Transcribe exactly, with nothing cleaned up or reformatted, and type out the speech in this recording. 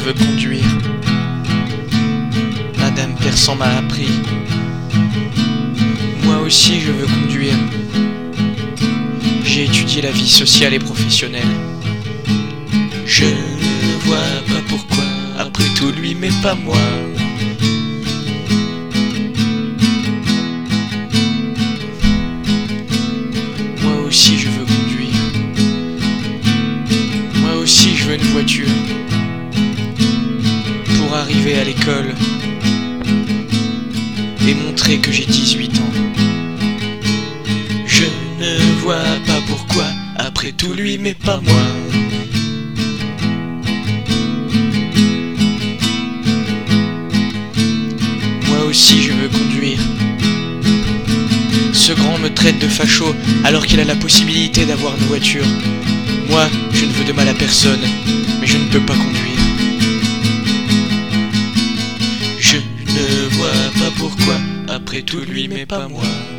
veux conduire. Madame Persan m'a appris. Moi aussi je veux conduire. J'ai étudié la vie sociale et professionnelle. Je ne vois pas pourquoi, après tout lui mais pas moi. Moi aussi je veux conduire. Moi aussi je veux une voiture pour arriver à l'école et montrer que j'ai dix-huit ans. Je ne vois pas pourquoi, après tout lui mais pas moi. Moi aussi je veux conduire. Ce grand me traite de facho alors qu'il a la possibilité d'avoir une voiture. Moi, je ne veux de mal à personne, mais je ne peux pas conduire. Je ne vois pas pourquoi, après tout lui mais pas moi.